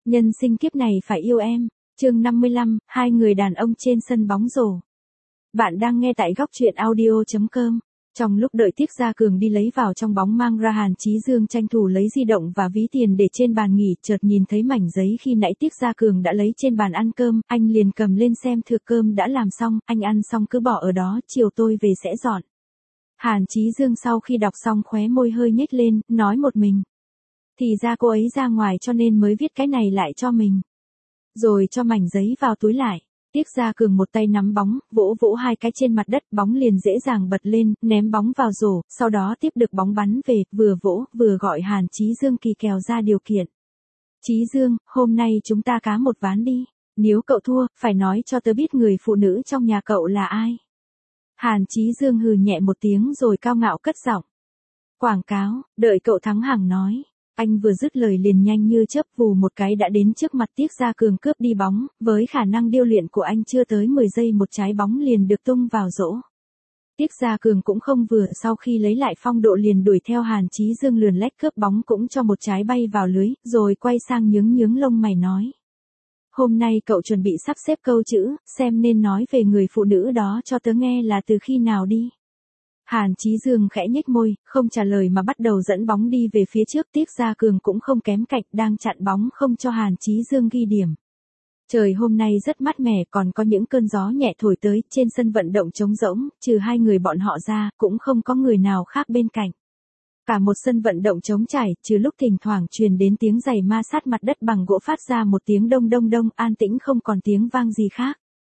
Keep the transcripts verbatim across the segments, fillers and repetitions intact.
Nhân sinh kiếp này phải yêu em. Chương năm mươi lăm, hai người đàn ông trên sân bóng rổ. Bạn đang nghe tại góc truyện audio chấm com. Trong lúc đợi Tiết Gia Cường đi lấy vào trong bóng mang ra, Hàn Chí Dương tranh thủ lấy di động và ví tiền để trên bàn nghỉ, chợt nhìn thấy mảnh giấy khi nãy Tiết Gia Cường đã lấy trên bàn ăn cơm, anh liền cầm lên xem thử cơm đã làm xong, anh ăn xong cứ bỏ ở đó, chiều tôi về sẽ dọn. Hàn Chí Dương sau khi đọc xong khóe môi hơi nhếch lên, nói một mình. Thì ra cô ấy ra ngoài cho nên mới viết cái này lại cho mình. Rồi cho mảnh giấy vào túi lại. Tiết Gia Cường một tay nắm bóng, vỗ vỗ hai cái trên mặt đất, bóng liền dễ dàng bật lên, ném bóng vào rổ, sau đó tiếp được bóng bắn về, vừa vỗ, vừa gọi Hàn Chí Dương kỳ kèo ra điều kiện. Chí Dương, hôm nay chúng ta cá một ván đi. Nếu cậu thua, phải nói cho tớ biết người phụ nữ trong nhà cậu là ai. Hàn Chí Dương hừ nhẹ một tiếng rồi cao ngạo cất giọng. Quảng cáo, đợi cậu thắng hàng nói. Anh vừa dứt lời liền nhanh như chớp vù một cái đã đến trước mặt Tiết Gia Cường cướp đi bóng, với khả năng điêu luyện của anh chưa tới mười giây một trái bóng liền được tung vào rổ. Tiết Gia Cường cũng không vừa, sau khi lấy lại phong độ liền đuổi theo Hàn Chí Dương lườn lách cướp bóng cũng cho một trái bay vào lưới, rồi quay sang nhướng nhướng lông mày nói. Hôm nay cậu chuẩn bị sắp xếp câu chữ, xem nên nói về người phụ nữ đó cho tớ nghe là từ khi nào đi. Hàn Chí Dương khẽ nhếch môi, không trả lời mà bắt đầu dẫn bóng đi về phía trước. Tiết Gia Cường cũng không kém cạnh, đang chặn bóng không cho Hàn Chí Dương ghi điểm. Trời hôm nay rất mát mẻ, còn có những cơn gió nhẹ thổi tới, trên sân vận động trống rỗng, trừ hai người bọn họ ra, cũng không có người nào khác bên cạnh. Cả một sân vận động trống trải, trừ lúc thỉnh thoảng truyền đến tiếng giày ma sát mặt đất bằng gỗ phát ra một tiếng đông đông đông, an tĩnh không còn tiếng vang gì khác.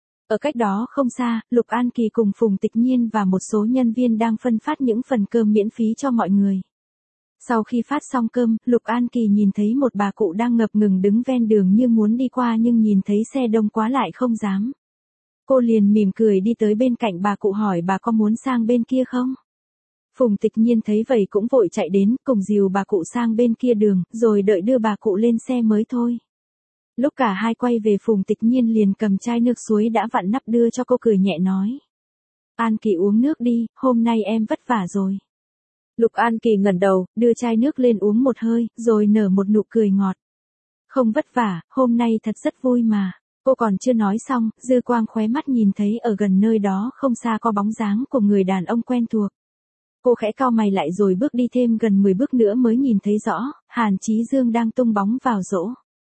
Ở cách đó không xa, Lục An Kỳ cùng Phùng Tịch Nhiên và một số nhân viên đang phân phát những phần cơm miễn phí cho mọi người. Sau khi phát xong cơm, Lục An Kỳ nhìn thấy một bà cụ đang ngập ngừng đứng ven đường như muốn đi qua nhưng nhìn thấy xe đông quá lại không dám. Cô liền mỉm cười đi tới bên cạnh bà cụ hỏi bà có muốn sang bên kia không? Phùng Tịch Nhiên thấy vậy cũng vội chạy đến cùng dìu bà cụ sang bên kia đường, rồi đợi đưa bà cụ lên xe mới thôi. Lúc cả hai quay về, Phùng Tịch Nhiên liền cầm chai nước suối đã vặn nắp đưa cho cô, cười nhẹ nói. An Kỳ uống nước đi, hôm nay em vất vả rồi. Lục An Kỳ ngẩng đầu, đưa chai nước lên uống một hơi, rồi nở một nụ cười ngọt. Không vất vả, hôm nay thật rất vui mà. Cô còn chưa nói xong, dư quang khóe mắt nhìn thấy ở gần nơi đó không xa có bóng dáng của người đàn ông quen thuộc. Cô khẽ cau mày lại rồi bước đi thêm gần mười bước nữa mới nhìn thấy rõ, Hàn Chí Dương đang tung bóng vào rổ.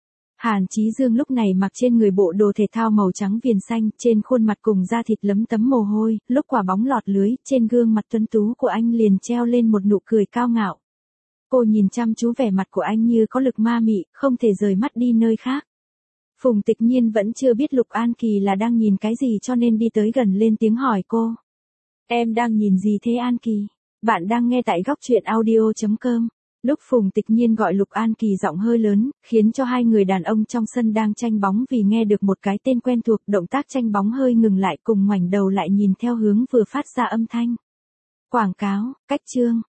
Hàn Chí Dương lúc này mặc trên người bộ đồ thể thao màu trắng viền xanh, trên khuôn mặt cùng da thịt lấm tấm mồ hôi, lúc quả bóng lọt lưới, trên gương mặt tuấn tú của anh liền treo lên một nụ cười cao ngạo. Cô nhìn chăm chú vẻ mặt của anh như có lực ma mị, không thể rời mắt đi nơi khác. Phùng Tịch Nhiên vẫn chưa biết Lục An Kỳ là đang nhìn cái gì cho nên đi tới gần lên tiếng hỏi cô. Em đang nhìn gì thế An Kỳ? Bạn đang nghe tại góc truyện audio chấm com. Lúc Phùng Tịch Nhiên gọi Lục An Kỳ giọng hơi lớn, khiến cho hai người đàn ông trong sân đang tranh bóng vì nghe được một cái tên quen thuộc, động tác tranh bóng hơi ngừng lại cùng ngoảnh đầu lại nhìn theo hướng vừa phát ra âm thanh. Quảng cáo, cách chương.